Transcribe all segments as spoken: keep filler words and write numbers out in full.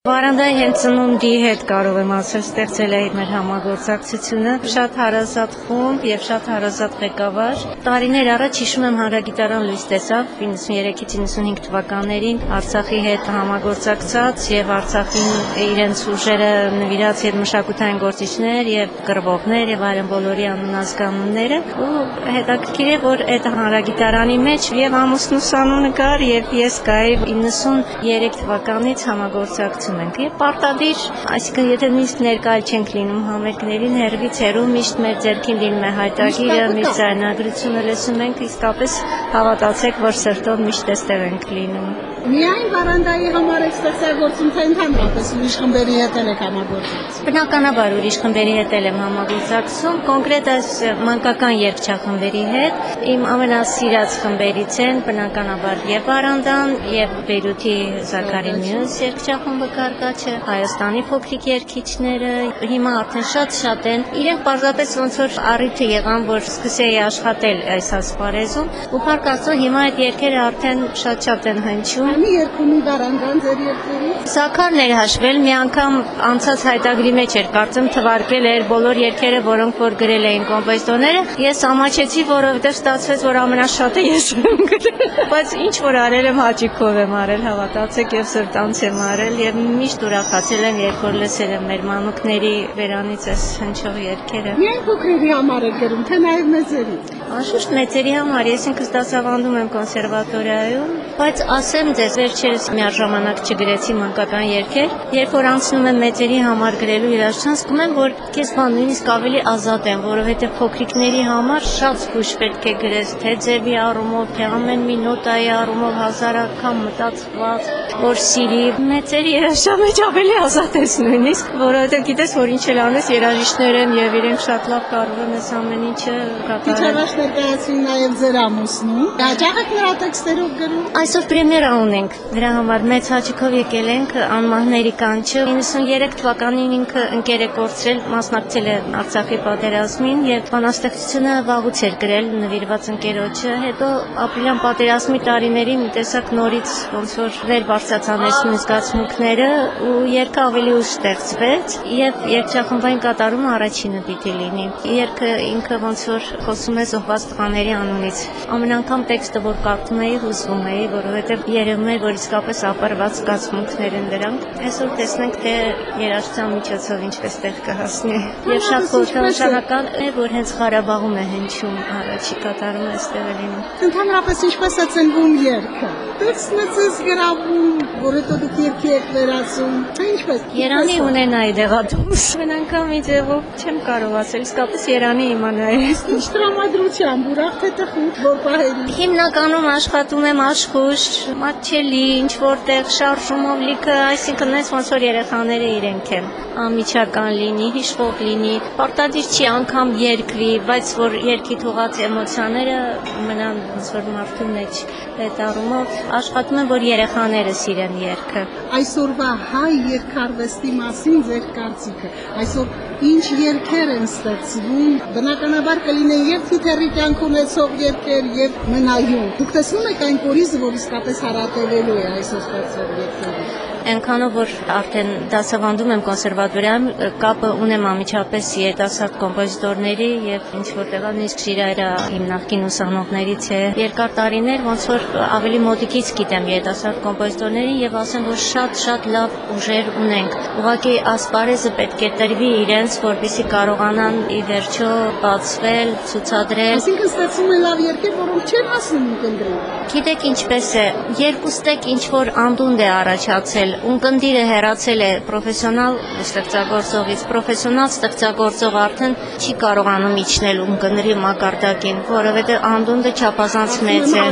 Վարանդայի հենց ծնունդի հետ կարող եմ ասել ստեղծել է մեր համագործակցությունը, շատ հարազատ խումբ եւ շատ հարազատ ղեկավար։ Տարիներ առաջ հիշում եմ հանրագիտարան լույս տեսավ իննսուններեքից իննսունհինգ թվականներին Արցախի հետ համագործակցած եւ Արցախին իրենց ուժերը նվիրած եւ մշակութային գործիչներ եւ կռվողներ եւ այլն բոլորի անունազգանունները ու հետաքրքիր է որ այդ հանրագիտարանի մեջ եւ ամուսնուս անունը կար եւ ես կայի իննսուներեք թվականից համագործակցում ենք եւ պարտադիր, այսինքն եթե նույնիսկ ներկայ չենք լինում համերգներին, հերվից հեռու միշտ մեր ձեռքին լինում է հայտագիրը, միշտ ձայնագրությունը լսում ենք, իսկապես հավատացեք, որ սրտով միշտ էստեղ ենք լինում։ Միայն Վարանդայի համար եք ստեղծագործում, թե ընդհանրապես ուրիշ խմբերի հետ եք համագործակցում։ Բնականաբար ուրիշ խմբերի հետ եմ համագործակցում, կոնկրետ այս մանկական երգչախմբերի հետ, իմ ամենասիրած խմբերից են բնականաբար եւ Վարանդան, եւ Բեյրութի Զաքարի Մյուզ երգչախումբը Կարկաչը, Հայաստանի փոքրիկ երգիչները, հիմա արդեն շատ-շատ են։ Իրենք պարզապես ոնց որ առիթը եղան, որ սկսեի աշխատել այս ասպարեզում, ու փառք Աստծո հիմա այդ երգերը արդեն շատ-շատ են հնչում։ Մի երկումի Վարանդան ձեր երգերից։ Զաքարն էր հաշվել, մի անգամ անցած հայտագրի մեջ էր կարծեմ թվարկել էր բոլոր երգերը, որոնք որ գրել էին կոմպոզիտորները։ Ես ամաչեցի, որովհետև ստացվեց, որ ամենաշատը ես եմ գրել, բայց ինչ որ արել եմ հաճիկով եմ արել, հավատացեք, եւ սրտանց եմ արել եւ միշտ ուրախացել եմ, երբ որ լսել եմ մեր մանուկների վերանից այս հնչող երգերը։ Միայն փոքրերի համար եք գրում, թե նաեւ մեծերի։ Անշուշտ մեծերի համար, ես ինքս դասավանդում եմ կոնսերվատորիայում, բայց ասեմ ձեզ, վերջերս միաժամանակ չգրեցի մանկական երգեր, երբ որ անցնում եմ մեծերի համար գրելու երաժշտության, զգում եմ, որ քեզ բան նույնիսկ ավելի ազատ եմ, որովհետև փոքրիկների համար շատ զգույշ պետք է գրես, թե ձևի առումով, թե ամեն մի նոտայի առումով հազար անգամ մտածված, որ սիրի։ Մեծերի երաժշտության մեջ ավելի ազատ ես նույնիսկ, որովհետև գիտես, որ ինչ էլ անես, երաժիշտներ են եւ իրենք շատ լավ կարող են այս ամեն ինչը կատարել։ Ներկայացին նաև ձեր ամուսնու։ Հաճախ եք նրա տեքստերով գրում։ Այսօր պրեմիերա ունենք։ Դրա համար մեծ հաճույքով եկել ենք անմահների կանչը։ իննսուներեք թվականին ինքը ընկեր է կորցրել, մասնակցել է Արցախի պատերազմին եւ բանաստեղծությունը վաղուց էր գրել նվիրված ընկերոջը։ Հետո ապրիլյան պատերազմի տարիներին մի տեսակ նորից ոնց որ վեր բարձրացան զգացմունքները ու երգը ավելի ուշ ստեղծվեց եւ երգչախմբային կատարումը առաջինը պիտի լինի։ Երգը ինքը ոնց որ խոսում է զոհված տղաների անունից։ Ամեն անգամ տեքստը որ կարդում էի, հուզվում էի, որովհետև երևում էր, որ իսկապես ապարված զգացմունքներ են դրանք։ Այսօր տեսնենք, թե երաժշտության միջոցով ինչպես տեղ կհասնի։ Եվ շատ խորհրդանշական է, որ հենց Ղարաբաղում է հնչում առաջի կատարումը այստեղ է լինում։ Ընդհանրապես ինչպես է ծնվում երգը։ Տեքստն է ձեզ գրավում, որ հետո դուք երգի եք վերածում։ Թե ինչպես։ Երանի ունենայի դեղատոմս։ Ամեն անգամ ինձ ևով չեմ կարող ասել, իսկապես Երանի իմանայի։ Ինչ տրամադրությամբ, ուրախ թե տխուր, որ պահերի։ Հիմնականում աշխատում եմ աշխույժ, մատչելի, ինչ որտեղ շարժումով լիքը, այսինքն այս ոնց որ երեխաները իրենք են, անմիջական լինի, հիշվող լինի, պարտադիր չի անգամ երգվի, բայց որ երգի թողած էմոցիաները մնան ոնց որ մարդու մեջ, այդ առումով աշխատում եմ, որ երեխաները սիրեն երգը։ Այսօրվա հայ երգարվեստի մասին ձեր կարծիքը, այսօր ինչ երգեր են ստեղծվում, բնականաբար կլինեն եւ թիթեռի կյանք ունեցող երգեր եւ մնայուն։ Դուք տեսնում եք այն կորիզը, որ իսկապես հարատևելու է այսօր ստեղծող երգերին։ Այնքանով որ արդեն դասավանդում եմ կոնսերվատորիայում, կապը ունեմ անմիջապես երիտասարդ կոմպոզիտորների եւ ինչ որտեղ նույնիսկ Շիրայրա իմ նախկին ուսանողներից է։ Երկար տարիներ ոնց որ ավելի մոտիկից գիտեմ երիտասարդ կոմպոզիտորներին եւ ասեմ, որ շատ-շատ լավ ուժեր ունենք։ Ուղղակի ասպարեզը պետք է տրվի իրենց, որպեսզի կարողանան ի վերջո բացվել, ցուցադրել։ Այսինքն ստացվում է լավ երգեր, որոնք չեն հասնում կնդրին։ Գիտեք ինչպես է, երկուստեք ինչ որ անդունդ է առաջացել, ունկնդիրը հեռացել է պրոֆեսիոնալ ստեղծագործողից, պրոֆեսիոնալ ստեղծագործող արդեն չի կարողանում իջնել ունկնդրի մակարդակին, որովհետև անդունդը չափազանց մեծ է։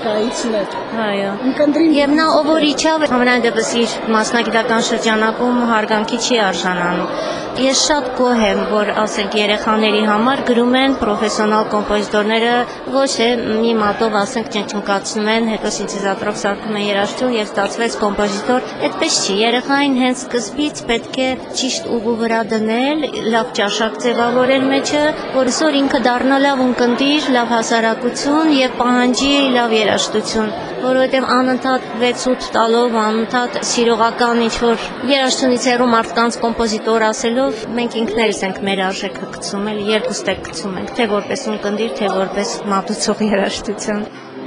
Այո։ Եվ նա ով որ իջավ, ամենայն դեպս իր մասնագիտական շրջանակում հարգանքի չի արժանանում։ Ես շատ գոհ եմ, որ ասենք երեխաների համար գրում են պրոֆեսիոնալ կոմպոզիտորները, ոչ թե մի մատով ասենք ճնճնկացնում են, հետո սինթեզատորով սարքում են երաժշտություն եւ ստացվեց կոմպոզիտոր։ այդպես չի։ Երեխային հենց սկզբից պետք է ճիշտ ուղու վրա դնել, լավ ճաշակ ձևավորել մեջը, որ այսօր ինքը դառնա լավ ունկնդիր, լավ հասարակություն եւ պահանջի լավ երաժշտություն, որովհետեւ անընդհատ վեց ութ տալով, անընդհատ սիրողական ինչ-որ երաժշտությունից հեռու մարդկանց կոմպոզիտոր ասելով, մենք ինքներս ենք մեր արժեքը գցում, էլ երկուստ ենք գցում ենք, թե որպես ունկնդիր, թե որպես մատուցող երաժշտություն։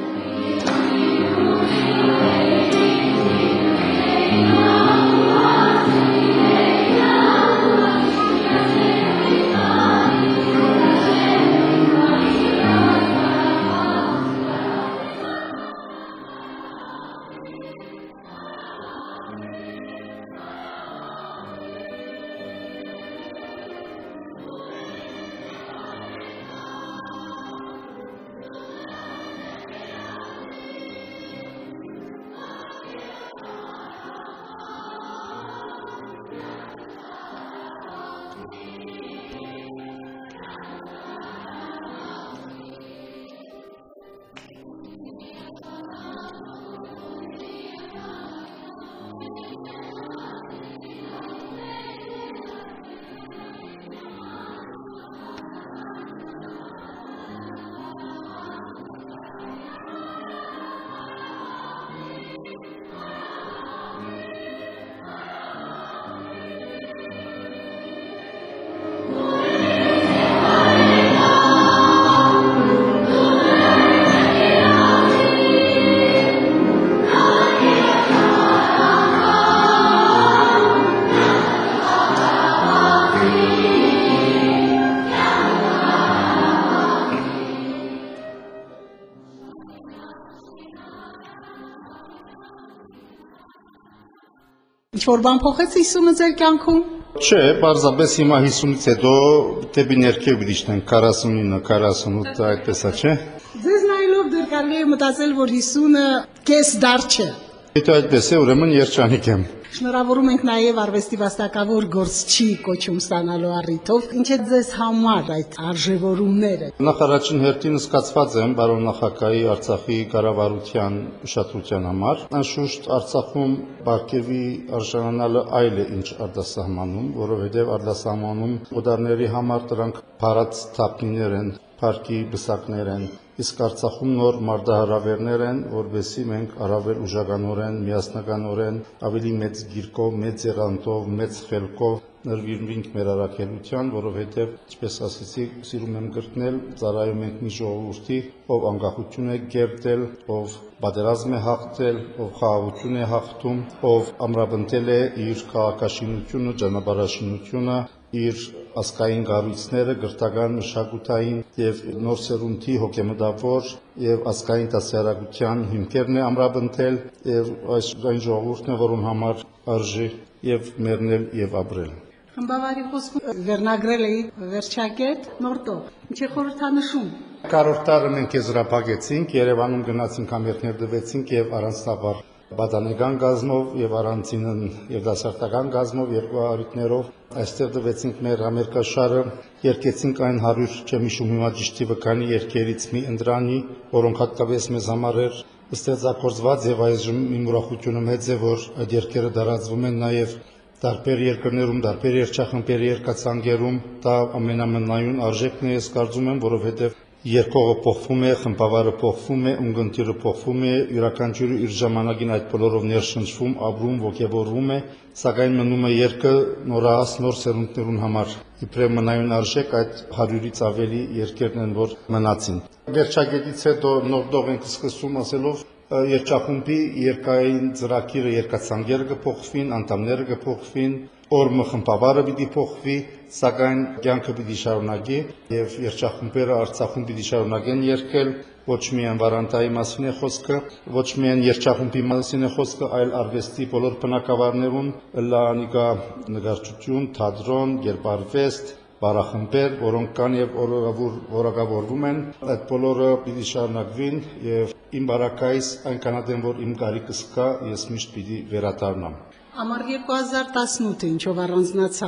Ինչ-որ բան փոխեց հիսունը ձեր կյանքում։ Չէ, պարզապես հիմա հիսունից հետո դեպի ներքև պիտի իջնենք քառասունինը, քառասունութը, այդպես է, չէ։ Ձեզ նայելով դեռ կարելի է մտածել, որ հիսունը կես դար չէ։ Եթե այդպես է, ուրեմն երջանիկ եմ։ Շնորհավորում ենք նաև արվեստի վաստակավոր գործչի կոչում ստանալու առիթով։ Ինչ է ձեզ համար այդ արժևորումները։ Նախ առաջին հերթին զգացված եմ բարոն նախագահի Արցախի կառավարության ուշադրության համար։ Անշուշտ Արցախում Բարգևի արժանանալը այլ է, ինչ արտասահմանում, որովհետև արտասահմանում օդարների համար դրանք փառած թափնիներ են, փառքի բսակներ են, իսկ Արցախում նոր մարդահրավերներ են, որովհետեւ մենք առավել ուժականորեն, միասնականորեն, ավելի մեծ գիրկով, մեծ եռանդով, մեծ խելքով նրվիրվենք մեր առաքելության, որովհետև, ինչպես ասեցի, սիրում եմ կրկնել, ծառայում ենք մի ժողովրդի, ով անկախություն է կերտել, ով պատերազմ է հաղթել, ով խաղաղություն է հաղթում, ով ամրապնդել է իր քաղաքաշինությունը, ճանապարհաշինությունը, իր ազգային կառույցները, գրթական, մշակութային եւ նոր սերունդի հոգեմտավոր եւ ազգային դասարակության հիմքերն է ամրապնդել եւ այս այն ժողովուրդն է, որում համար արժի եւ մեռնել եւ ապրել։ Խմբավարի խոսքում վերնագրել էի վերջակետ Նորտով։ Ինչ է խորհրդանշում։ Կարորդ տարը մենք եզրափակեցինք, Երևանում գնացինք, համերգներ տվեցինք եւ առանձնաբար պատանեկան գազմով եւ առանձին երդասարտական գազմով երկու առիթներով այստեղ տվեցինք մեր համերգաշարը, երկեցինք այն հարյուր չեմ հիշում հիմա ճիշտ վկանի երկերից մի ընդրանի, որոնք հատկապես մեզ համար էր ստեղծագործված եւ այժմ իմ ուրախությունը մեծ է, որ այդ երկերը տարածվում են նաեւ տարբեր երկրներում, տարբեր երգչախմբերի երգացանկերում, դա ամենամնայուն արժեքն է, ես կարծում եմ, որովհետեւ երկողը փոխվում է, խմբավարը փոխվում է, ունգընտիրը փոխվում է, յուրաքանչյուրը իր ժամանակին այդ բոլորով ներշնչվում, ապրում, ոգևորվում է, սակայն մնում է երկը նորահաս նոր սերունդներուն համար։ Իբրև մնայուն արժեք այդ հարյուրից ավելի երկերն են, որ մնացին։ Վերջակետից հետո նորդով ենք սկսում ասելով Երջախումբի երկային ծրագիրը երկացանկերը կփոխվին, անդամները կփոխվին, օրմը խմբավարը պիտի փոխվի, սակայն կյանքը պիտի շարունակի եւ երջախումբերը Արցախում պիտի շարունակեն երգել, ոչ միայն վարանտայի մասին է խոսքը, ոչ միայն երջախումբի մասին է խոսքը, այլ արվեստի բոլոր բնակավարներում, լանիկա նկարչություն, թատրոն, գերբարվեստ, բարախմբեր, որոնք կան եւ որակավորվում են, այդ բոլորը պիտի շարունակվին եւ իմ բարակայիս այնքանատեն, որ իմ կարիքս կա, ես միշտ պիտի վերադառնամ։ Ամառ երկու հազար տասնութը ինչով առանձնացավ։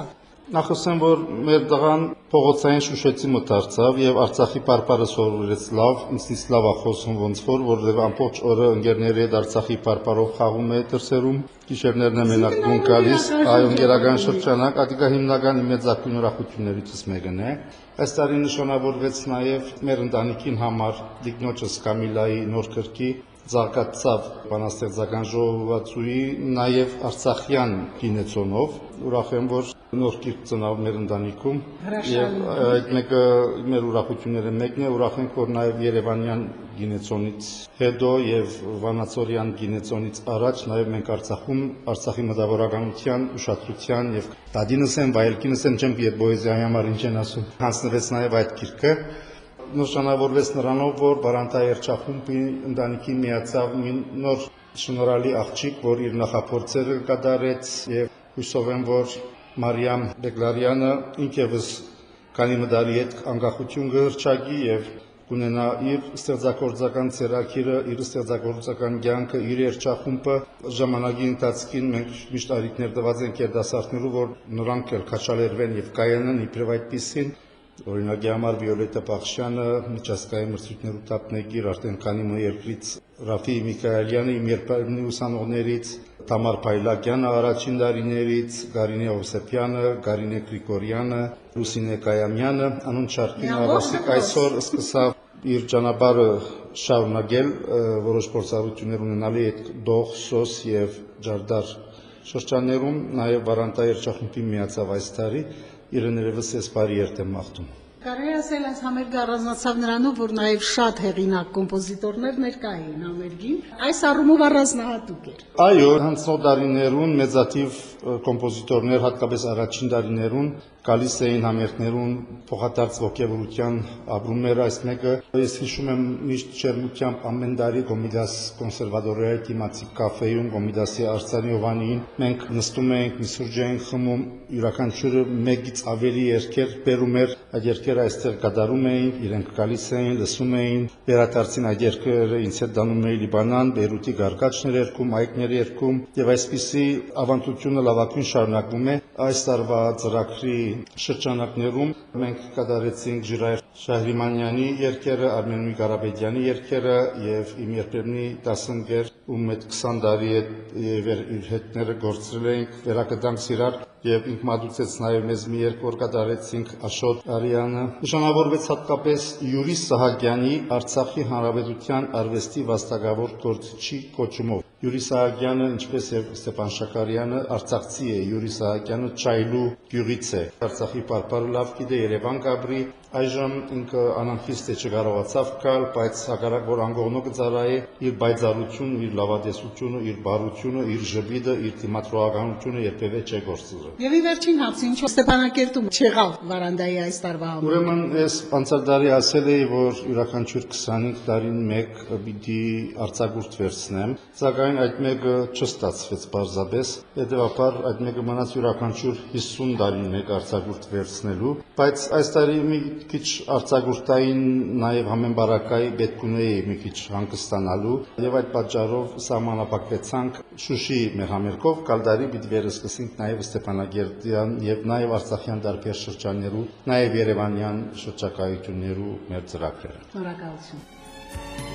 Նախ ասեմ, որ մեր տղան փողոցային Շուշեցի մտարծավ եւ Արցախի պարպարը սովորեց լավ, ինձնից լավ է խոսում ոնց որ, որովհետեւ ամբողջ օրը ընկերների հետ Արցախի պարպարով խաղում է դրսերում, գիշերներն է մենակ տուն գալիս, այո, ընկերական շրջանակ, ադիկա հիմնական իմ մեծակույն ուրախություններից մեկն է։ Այս տարի նշանավորվեց նաեւ մեր ընտանիքին համար Դիկնոջս Կամիլայի նոր քրքի զարգացավ բանաստեղծական ժողովածուի նաև արցախյան գինեցոնով, ուրախ եմ, որ նոր գիրք ծնավ մեր ընտանիքում եւ այդ մեկը մեր ուրախությունները մեկն է, ուրախ ենք, որ նաև Երևանյան գինեցոնից հետո եւ Վանացորյան գինեցոնից առաջ նաև մենք Արցախում Արցախի մտավորականության, ուշադրության եւ տադինս են, վայելքինս են, չեմ πει պոեզիայի համար ինչ են ասում, հանձնվեց նաև այդ գիրքը նշանավորվեց նրանով, որ Բարանտա երգչախումբի ընտանիքին միացավ մի նոր շնորհալի աղջիկ, որ իր նախափորձերը կատարեց եւ հույսով եմ, որ Մարիամ Բեգլարյանը ինքևս քանի մդալի հետ անկախություն կհրճագի եւ կունենա իր ստեղծագործական ծրագիրը, իր ստեղծագործական կյանքը, իր երգչախումբը ժամանակի ընթացքին մենք միշտ արիքներ տված ենք երդասարտներու, որ նրանք էլ քաշալերվեն եւ կայանան իբրև այդպիսին Օրինակի համար Վիոլետա Բախշյանը, միջազգային մրցույթներու տապնեգիր, արդեն քանի մը երկրից Ռաֆի Միքայելյանը, իմ երբեմնի ուսանողներից, Թամար Փայլակյանը առաջին դարիներից, Գարինե Օվսեփյանը, Գարինե Գրիգորյանը, Լուսինե Կայամյանը, անուն շարքին առասիկ այսօր սկսավ իր ճանապարհը շարունակել, որոշ փորձառություններ ունենալի այդ Դող, Սոս եւ Ջարդար շրջաններում, նաեւ Վարանտա երգչախումբին միացավ այս տարի Իրը ներևս ես բարի երդ եմ մաղթում։ Կարելի ասել այս համերգը առանձնացավ նրանով, որ նաև շատ հեղինակ կոմպոզիտորներ ներկա էին համերգին, այս առումով առանձնահատուկ էր։ Այո, հանցնող դարիներուն մեծաթիվ կոմպոզիտորներ, հատկապես առաջին դարիներուն գալիս էին համերգներուն փոխադարձ ողջավորության ապրում էր այս մեկը։ Ես հիշում եմ միշտ շերմությամբ ամեն տարի Կոմիդաս կոնսերվատորիայի դիմացի կաֆեում Կոմիդասի արձանի Հովանիին մենք նստում էինք, մի սուրճ էինք խմում, յուրաքանչյուրը մեկից ավելի երգեր բերում էր, այդ երգերը այստեղ կատարում էին, իրենք գալիս էին, լսում էին, վերադարձին այդ երգերը ինձ հետ դանում էին Լիբանան, Բեյրութի գարկաչներ երգում, այգներ երգում եւ այսպիսի ավանդությունը լավագույն շարունակվում է։ Այս տարվա ծրագրի շրջանակներում մենք կատարեցինք Ժիրայր Շահրիմանյանի երգերը, Արմենուի Ղարաբեդյանի երգերը եւ իմ երբեմնի դասընկեր ում հետ քսան տարի հետ իր հետները գործել ենք, վերակդանք իրար եւ ինք մատուցեց նաեւ մեզ մի երգ, որ կատարեցինք Աշոտ Արիանը։ Նշանավորվեց հատկապես Յուրի Սահակյանի Արցախի Հանրապետության արվեստի վաստակավոր գործիչի կոչումով։ Յուրի Սահակյանը, ինչպես եւ Ստեփան Շաքարյանը, արցախցի է, Յուրի Սահակյանը Չայլու գյուղից է։ Արցախի պարպարը լավ գիտե, Երևան կապրի, այժմ ինքը անանխիստ է չկարողացավ գալ, բայց հակառակ որ անգողնո կծարայի իր բայձարությունը, իր լավատեսությունը, իր բարությունը, իր ժպիտը, իր դիմադրողականությունը երբևէ չէ գործել։ Եվ ի վերջին հարցը ինչու Ստեփանակերտում չեղավ Վարանդայի այս տարվա համերգը։ Ուրեմն ես անցյալ տարի ասել էի, որ յուրաքանչյուր քսանհինգ տարին մեկ պիտի արձակուրդ վերցնեմ, սակայն այդ մեկը չստացվեց պարզապես, հետևաբար այդ մեկը մնաց յուրաքանչյուր հիսուն տարին մեկ արձակուրդ վերցնելու, բայց այս տարի մի քիչ արձակուրդային նաև համեմբարակայի պետք ունեի մի քիչ հանգստանալու եւ այդ պատճառով սահմանափակվեցանք Շուշի մեր համերգով, կալդարի պիտի վերսկսենք նաև Ստեփանագերդյան եւ նաև Արցախյան դարբեր շրջաններու, նաև Երևանյան շրջակայություններու մեր ծրագրերը։ Շնորհակալություն։